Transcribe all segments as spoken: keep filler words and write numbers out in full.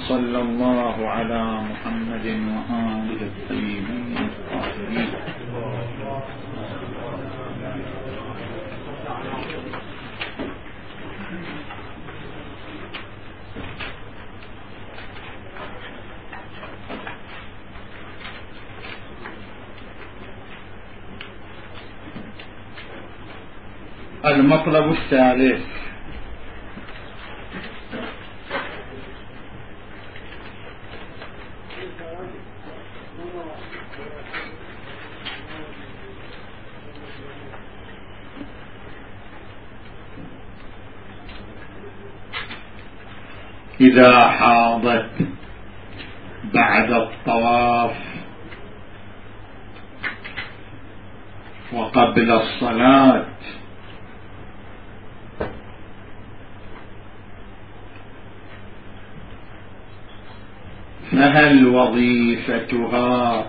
وصلى الله على محمد وآله الطيبين الطاهرين. المطلب الثالث: إذا حاضت بعد الطواف وقبل الصلاة فهل وظيفتها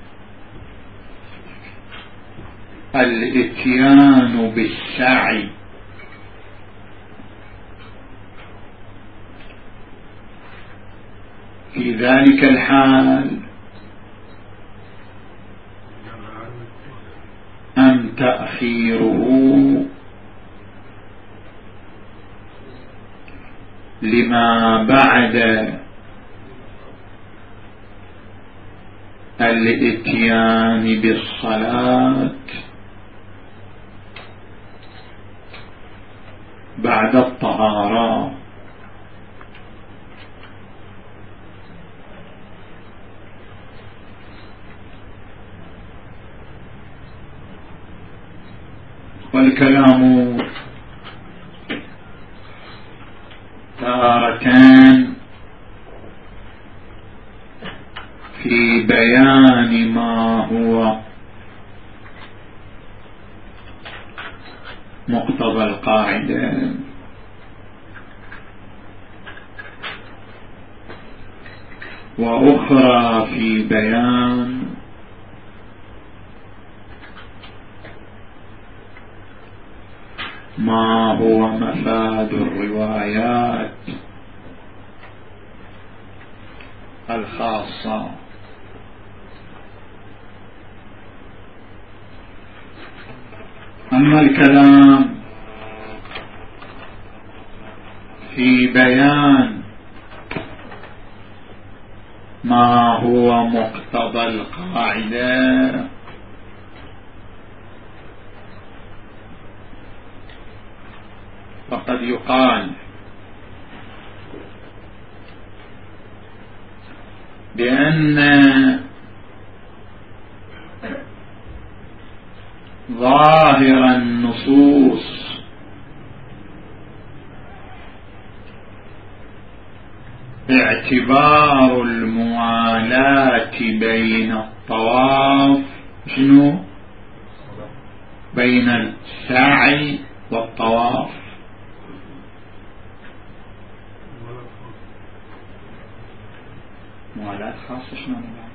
الإتيان بالسعي في ذلك الحال أم تأخيره لما بعد الإتيان بالصلاة بعد الطهارة؟ والكلام تارتان في بيان ما هو مقتضى القاعدة، وأخرى في بيان ما هو مفاد الروايات الخاصة. أما الكلام في بيان ما هو مقتضى القاعدة فقد يقال بأن ظاهر النصوص اعتبار الموالاة بين الطواف شنو بين السعي والطواف، موالاة خاصة شنو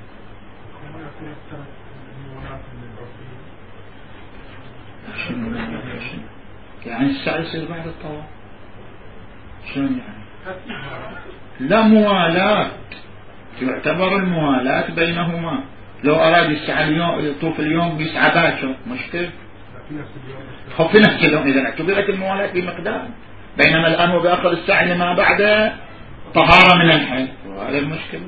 شنو يعني السعي يصير بعد الطواف؟ شنو يعني؟ لا موالاة، يعتبر الموالاة بينهما. لو أراد يسعى اليوم يطوف اليوم بيسعى باكر مشكل، هو في نفس اليوم إذا اعتبرت الموالاة بمقدار، بينما الآن هو بأخذ السعي لما بعد طهارة من الحيض، وهذا المشكلة.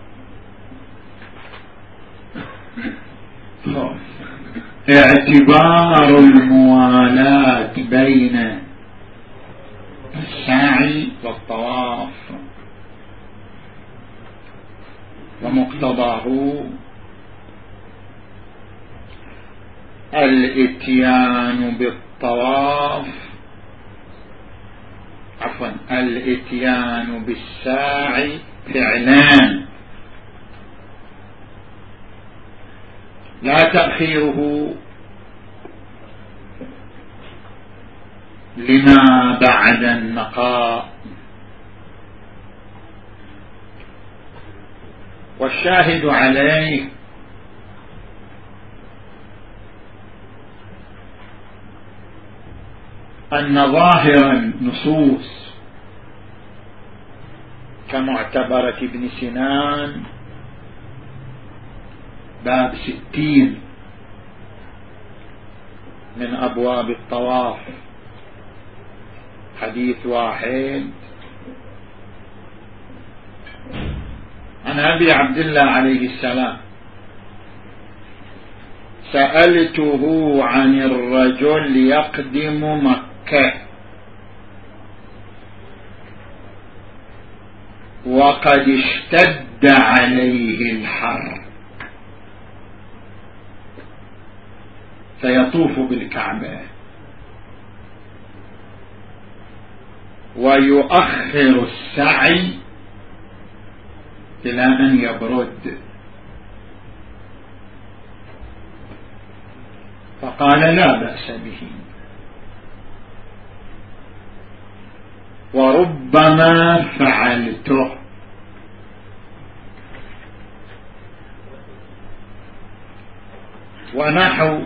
اعتبار الموالاة بين السعي والطواف ومقتضاه الاتيان بالطواف عفوا الاتيان بالسعي فعلان لا تأخيره لما بعد النقاء. والشاهد عليه أن ظاهر النصوص كمعتبرة ابن سنان باب ستين من أبواب الطواف، حديث واحد عن أبي عبد الله عليه السلام: سألته عن الرجل يقدم مكة وقد اشتد عليه الحر فيطوف بالكعبة ويؤخر السعي إلى أن يبرد، فقال: لا بأس به، وربما فعلته. ونحو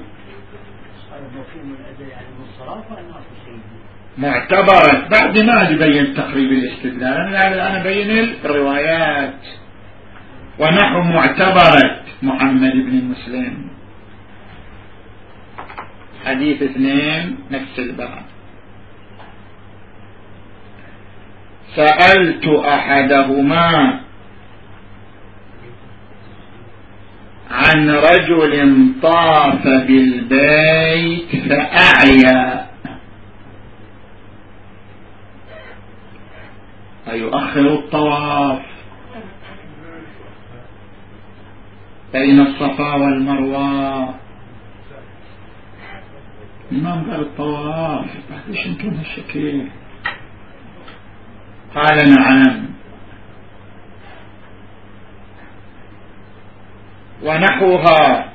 معتبرة بعد ما أبين تقريب الاستدلال، أنا بين الروايات. ونحو معتبرة محمد بن مسلم حديث اثنين نفس الباب: سألت أحدهما عن رجل طاف بالبيت فأعيا أيؤخر الطواف بين الصفا والمروة؟ الإمام قال الطواف، بعد إيش يمكن هالشكل؟ قال: نعم. ونحوها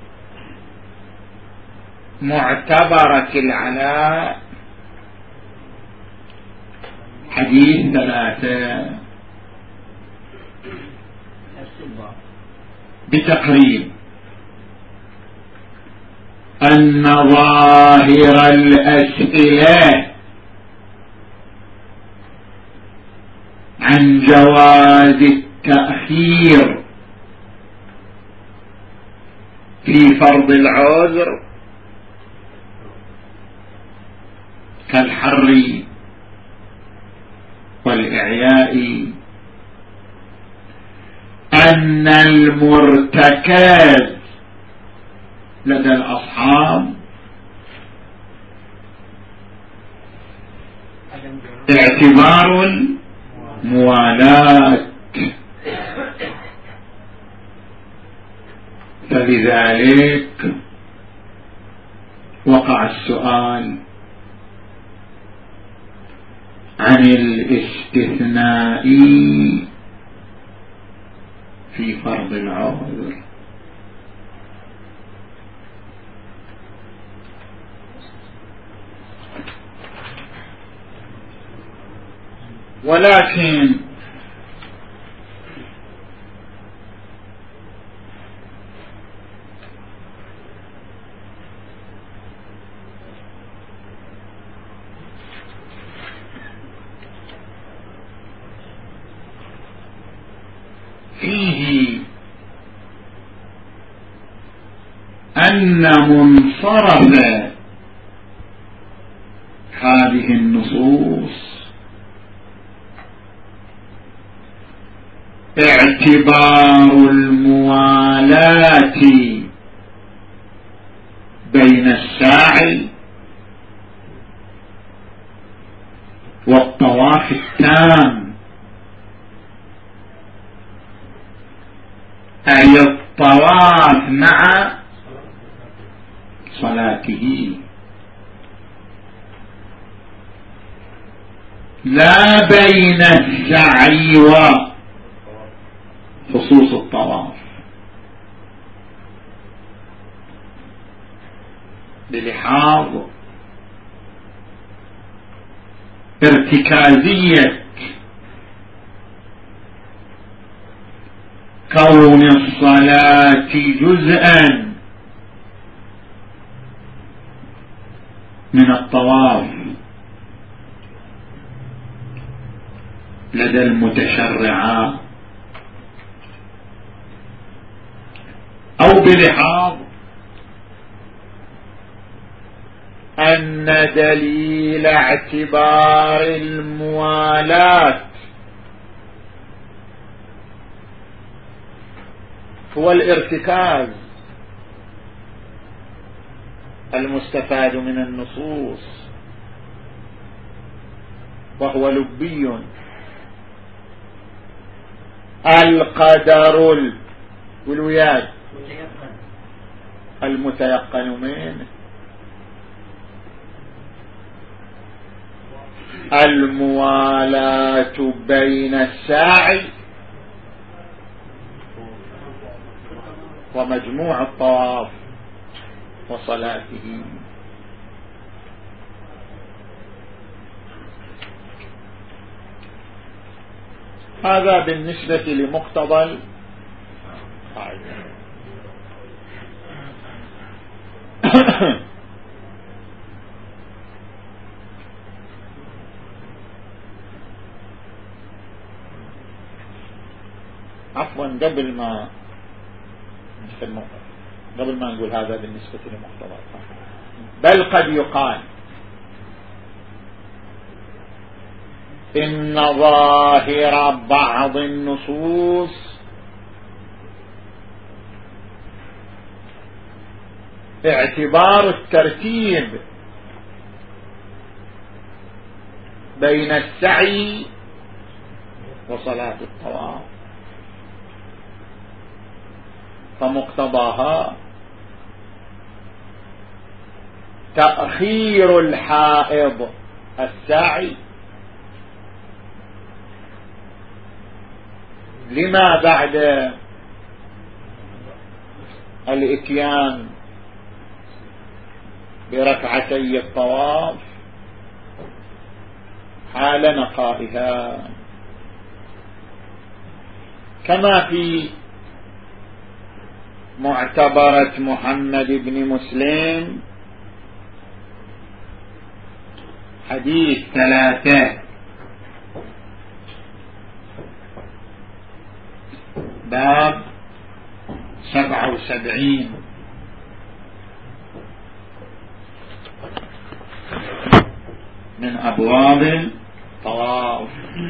معتبرة العلاء حديث ثلاثة بتقريب أن ظاهر الأسئلة عن جواز التأخير في فرض العذر كالحر والإعياء أن المرتكز لدى الأصحاب اعتبار الموالاة، فلذلك وقع السؤال عن الاستثناء في فرض العذر. ولكن فيه أن منصرف هذه النصوص اعتبار الموالاة بين الساعي والطواف التام، أي الطواف مع صلاته، لا بين السعي وخصوص الطواف، بلحاظ ارتكازية كون الصلاة جزءا من الطواف، لدى المتشرعات أو بلحاظ أن دليل اعتبار الموالاة هو الارتكاز المستفاد من النصوص، وهو لبي القدر والوياد المتيقن منه الموالاة بين الساعي ومجموع الطواف وصلاته. هذا بالنسبة لمقتضى القاعدة. عفوا قبل ما قبل ما نقول هذا بالنسبة لمقتضى القاعدة، بل قد يقال إن ظاهر بعض النصوص اعتبار الترتيب بين السعي وصلاة الطواف، فمقتضاها تأخير الحائض الساعي لما بعد الاتيان بركعتي الطواف حال نقائها، كما في معتبرة محمد بن مسلم حديث ثلاثة باب سبعة وسبعين من أبواب الطواف.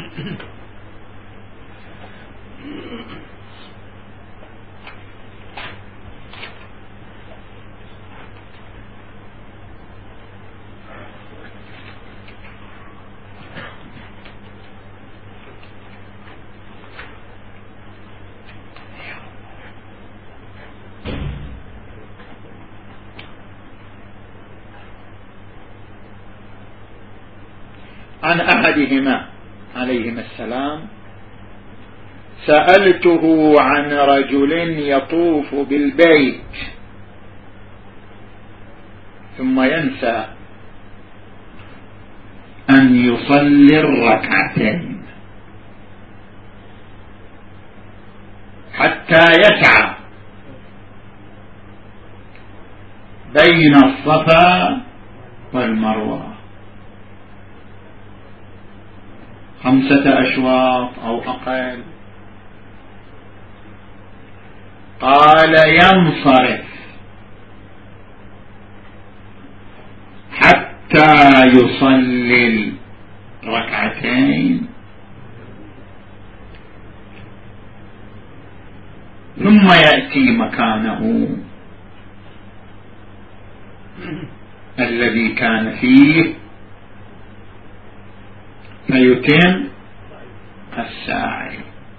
عن أحدهما عليهما السلام سألته عن رجل يطوف بالبيت ثم ينسى أن يصلي الركعتين حتى يسعى بين الصفا والمروة خمسة أشواط أو أقل. قال ينصرف حتى يصلي الركعتين ثم يأتي مكانه الذي كان فيه فيتم الساعي.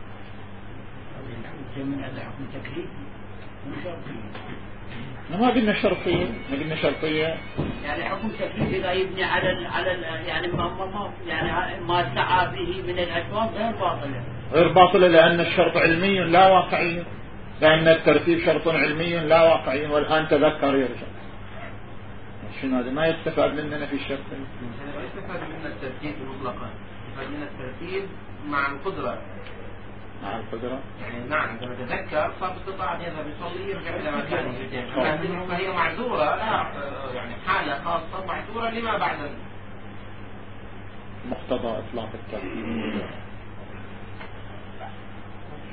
ما قلنا شرطية، ما قلنا شرطية، يعني حكم تكليفي لا يبني على ال على ال يعني ما ما يعني ما سعى به من الأشواط غير باطلة. غير باطلة لأن الشرط علمي لا واقعي، لأن الترتيب شرط علمي لا واقعي. والآن تذكر يرجع شنو هذا؟ ما يستفاد مننا في الشرط. ما يستفاد مننا الترتيب مطلقا، يستفاد مننا الترتيب مع القدرة. مع القدرة يعني نعم عندما تذكر صار باستطاعة يذهب يصلي يرجع إلى مكانه، فهي معذورة، لا يعني حالة خاصة معذورة لما بعد مقتضى إطلاق الترتيب.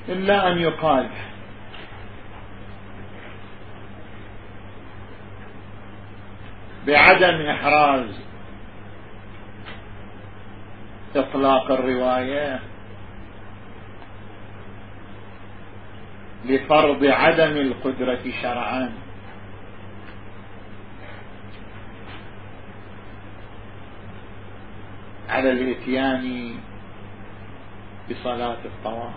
إلا أن يقال بعدم إحراز إطلاق الرواية لفرض عدم القدرة شرعا على الاتيان بصلاة الطواف.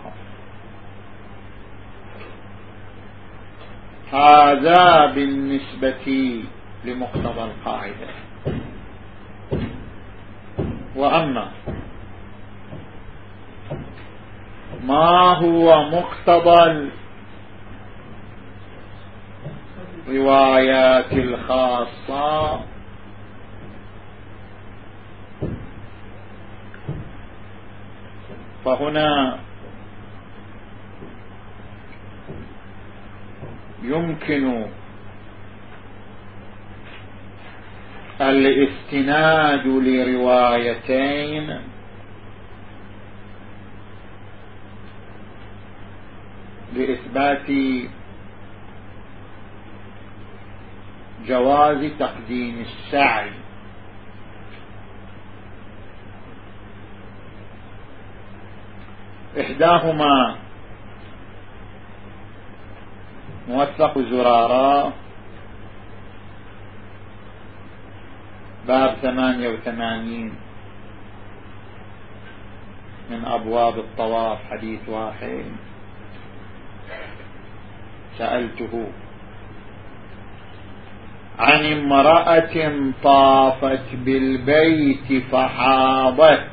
هذا بالنسبة لمقتضى القاعدة. وأما ما هو مقتضى الروايات الخاصة فهنا يمكن الاستناد لروايتين لإثبات جواز تقديم السعي. إحداهما موثق زرارة باب ثمانية وثمانين من أبواب الطواف حديث واحد. سألته عن امرأة طافت بالبيت فحاضت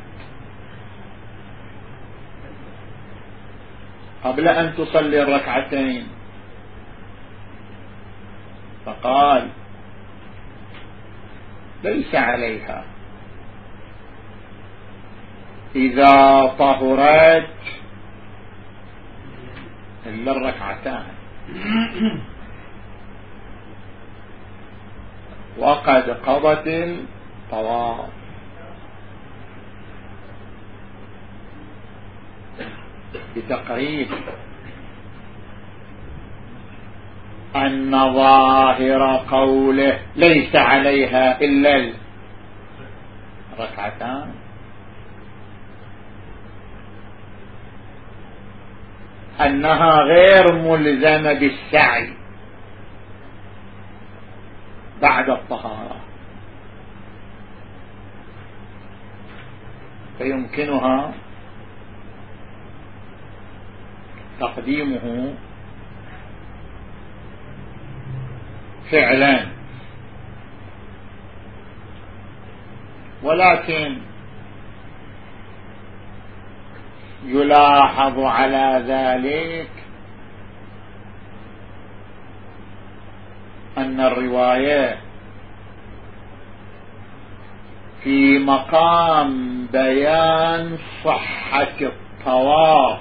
قبل أن تصلي الركعتين، فقال ليس عليها إذا طهرت إلا الركعتان وقد قضت الطواف. بتقريب أن ظاهر قوله ليس عليها إلا الركعتان أنها غير ملزمة بالسعي بعد الطهارة، فيمكنها تقديمه فعلا، ولكن يلاحظ على ذلك أن الرواية في مقام بيان صحة الطواف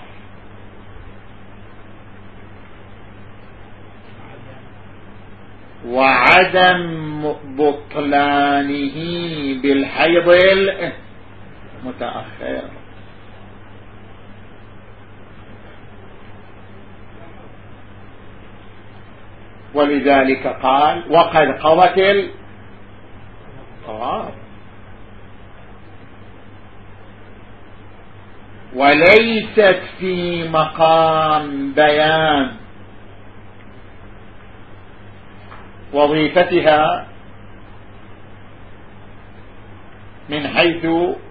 وعدم بطلانه بالحيض المتأخر. ولذلك قال وقد قضت الطواف، وليست في مقام بيان وظيفتها من حيث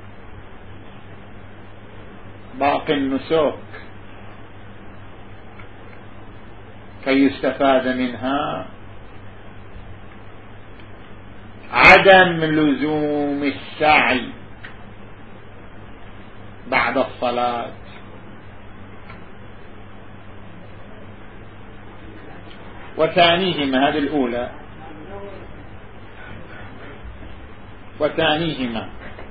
باقي النسك كي يستفاد منها عدم لزوم السعي بعد الصلاة. وثانيهما، هذه الأولى، وثانيهما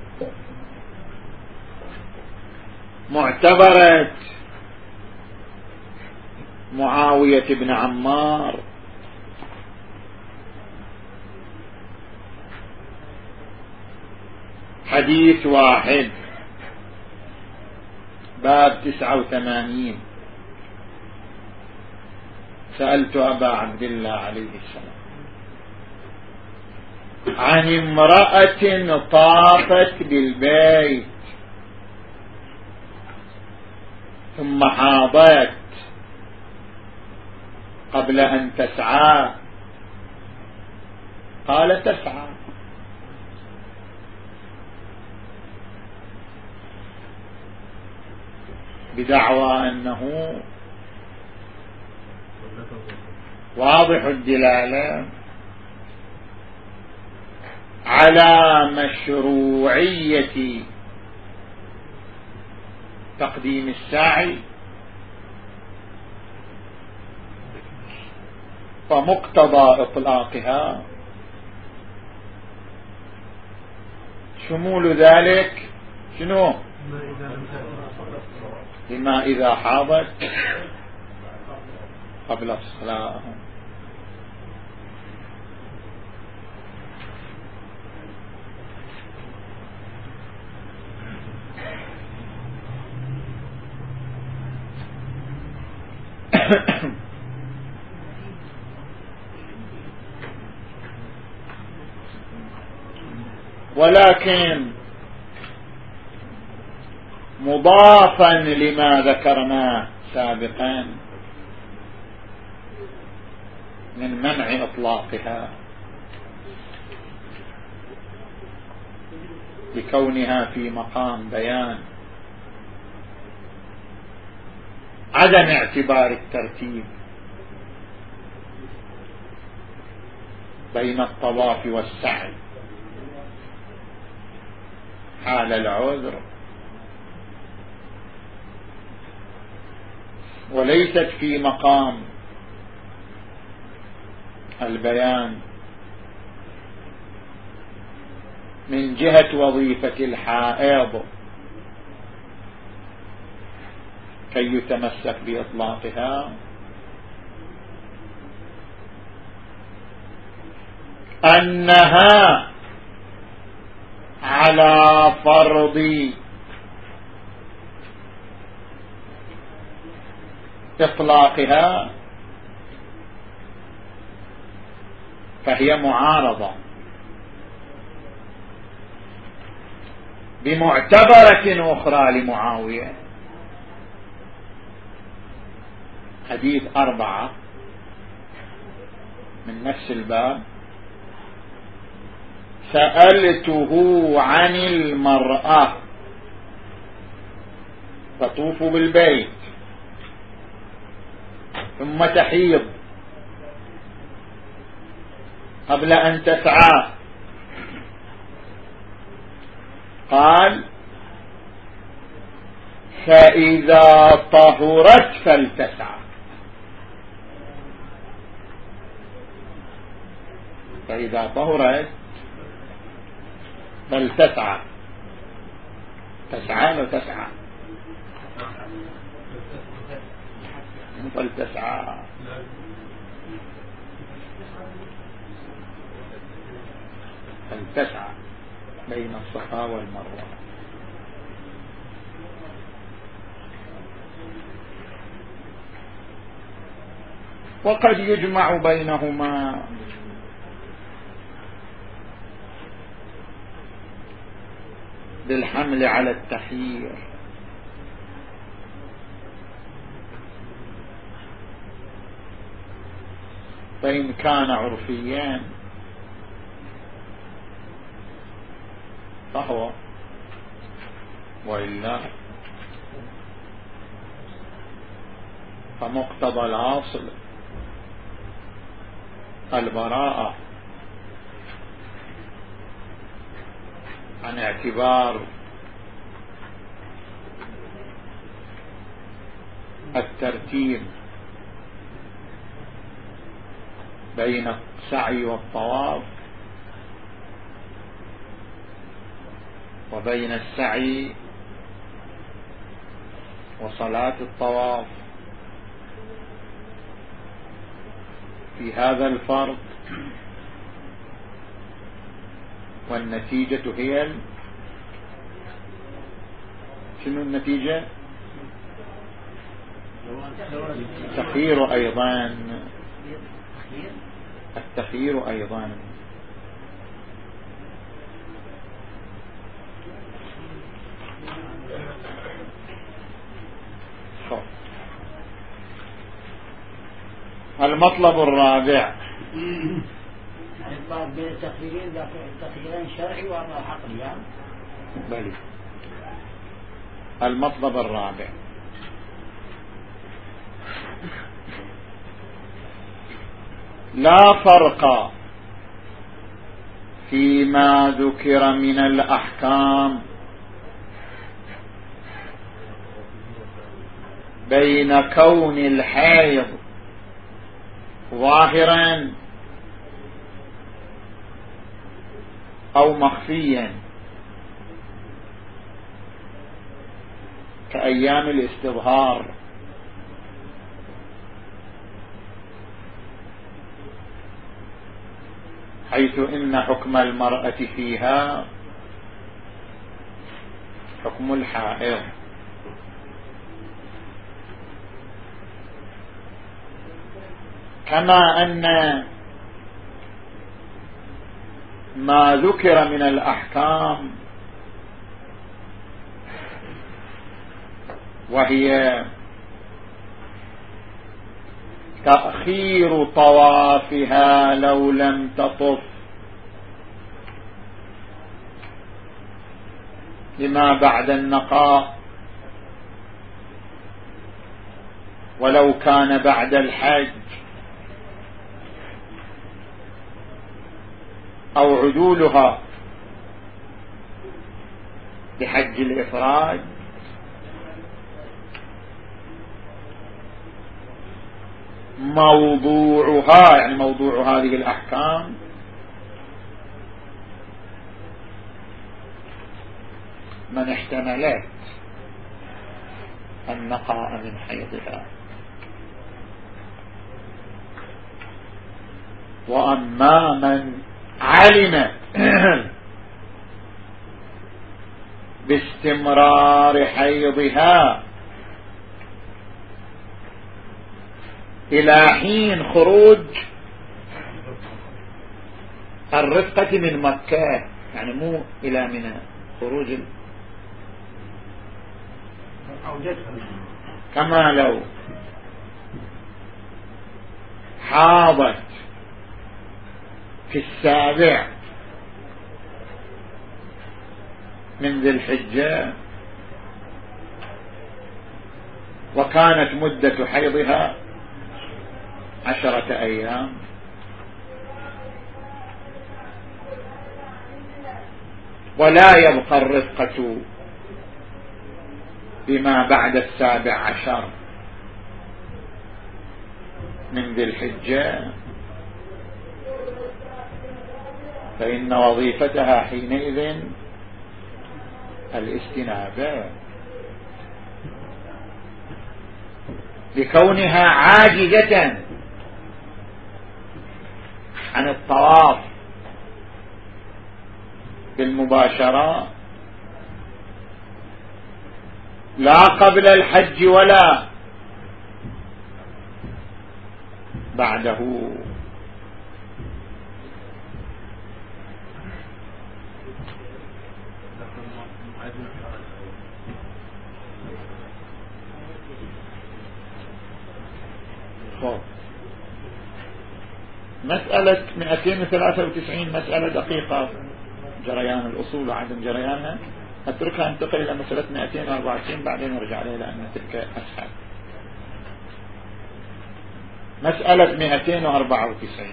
معتبرة معاوية بن عمار حديث واحد باب تسعة وثمانين سألت أبا عبد الله عليه السلام عن امرأة طافت بالبيت ثم حاضت قبل أن تسعى، قال تسعى. بدعوى أنه واضح الدلالة على مشروعية تقديم السعي ومقتضى إطلاقها شمول ذلك شنو؟ لما إذا حاضت قبل الصلاة. ولكن مضافا لما ذكرناه سابقا من منع إطلاقها لكونها في مقام بيان عدم اعتبار الترتيب بين الطواف والسعي حال العذر، وليست في مقام البيان من جهة وظيفة الحائض كي يتمسك بإطلاقها، أنها على فرض إطلاقها فهي معارضة بمعتبرة أخرى لمعاوية، حديث أربعة من نفس الباب: سألته عن المرأة تطوف بالبيت ثم تحيض قبل أن تسعى، قال: فإذا طهرت فلتسعى. فإذا طهرت فلتسعى، تسعى وتسعى فلتسعى. فلتسعى بين الصفا والمروة. وقد يجمع بينهما بالحمل على التخيير، فإن كان عرفيا فهو، وإلا فمقتضى الأصل البراءة عن اعتبار الترتيب بين السعي والطواف وبين السعي وصلاة الطواف في هذا الفرض، والنتيجة هي شنو النتيجة؟ تخيير أيضا التخيير أيضا. المطلب الرابع الفرق بين التخييرين التخييرين شرعي وعقلي. بلي. المطلب الرابع لا فرق فيما ذكر من الأحكام بين كون الحيض ظاهرا أو مخفيا كأيام الاستظهار، حيث إن حكم المرأة فيها حكم الحائض، كما أن ما ذكر من الأحكام وهي تأخير طوافها لو لم تطف لما بعد النقاء ولو كان بعد الحج، أو عدولها بحج الإفراد، موضوعها يعني موضوع هذه الأحكام من احتملت النقاء من حيضها. وأما من علم باستمرار حيضها إلى حين خروج الرفقة من مكة، يعني مو إلى منى، خروج كما لو حاضت في السابع من ذي الحجة وكانت مدة حيضها عشرة أيام، ولا يبقى الرفقة بما بعد السابع عشر من ذي الحجة، فإن وظيفتها حينئذ الاستنابة لكونها عاجزة عن الطواف بالمباشرة لا قبل الحج ولا بعده. مسألة مئتين وثلاثة وتسعين مسألة دقيقة جريان الأصول وعدم جريانها، أتركها انتقل إلى مسألة مئتين وأربعة وتسعين بعدين نرجع عليها لأن تلك أسهل. مسألة مئتين وأربعة وتسعين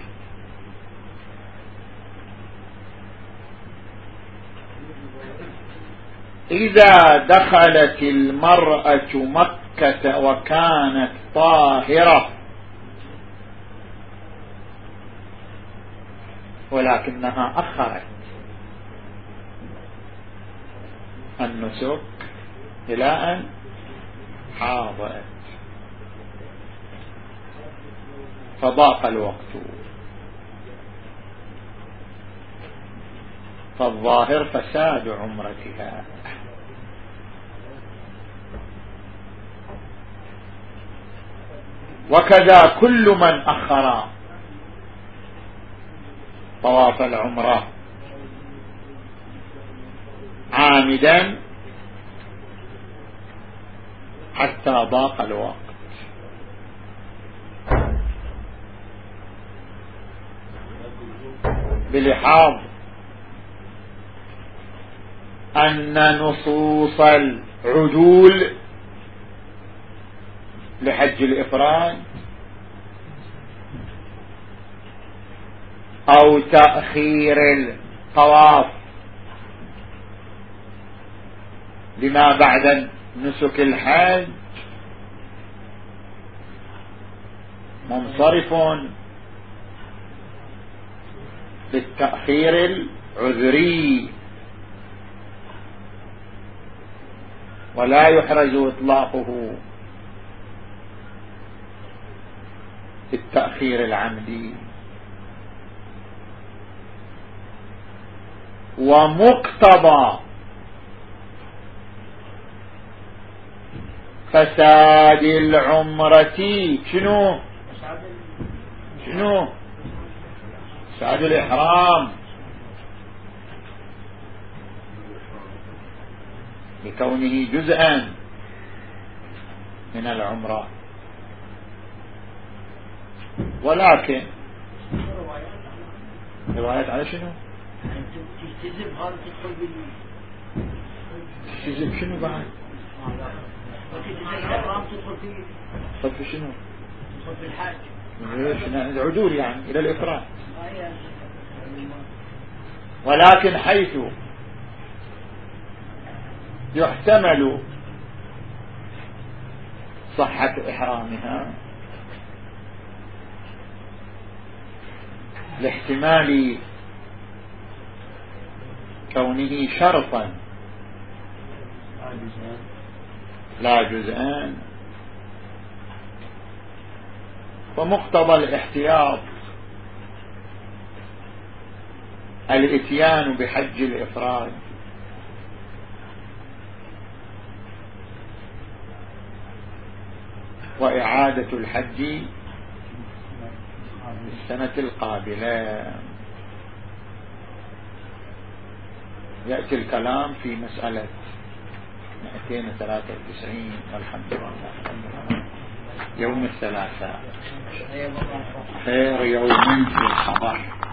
إذا دخلت المرأة مكة وكانت طاهرة ولكنها أخرت النسك إلى أن حاضت فضاق الوقت، فالظاهر فساد عمرتها. وكذا كل من أخر طواف العمرة عامدا حتى ضاق الوقت. بلحاظ أن نصوص العدول لحج الإفراد أو تأخير الطواف لما بعد نسك الحج منصرف للتأخير العذري ولا يحرز إطلاقه بالتأخير العمدي. ومقتضى فساد العمرة شنو شنو فساد الإحرام لكونه جزءا من العمرة. ولكن روايات على شنو تجتذب هذا تدخل بال تجتذب شنو بعد الإحرام تدخل فيه تدخل في شنو تدخل في الحج العدول يعني إلى الإفراد. ولكن حيث يحتمل صحة إحرامها لاحتمال كونه شرطا لا جزءان، ومقتضى الاحتياط الاتيان بحج الإفراد وإعادة الحج السنة القابلة. يأتي الكلام في مسألة مئتين وثلاثة وتسعين والحمد لله. يوم الثلاثاء خير يوم في الخبر.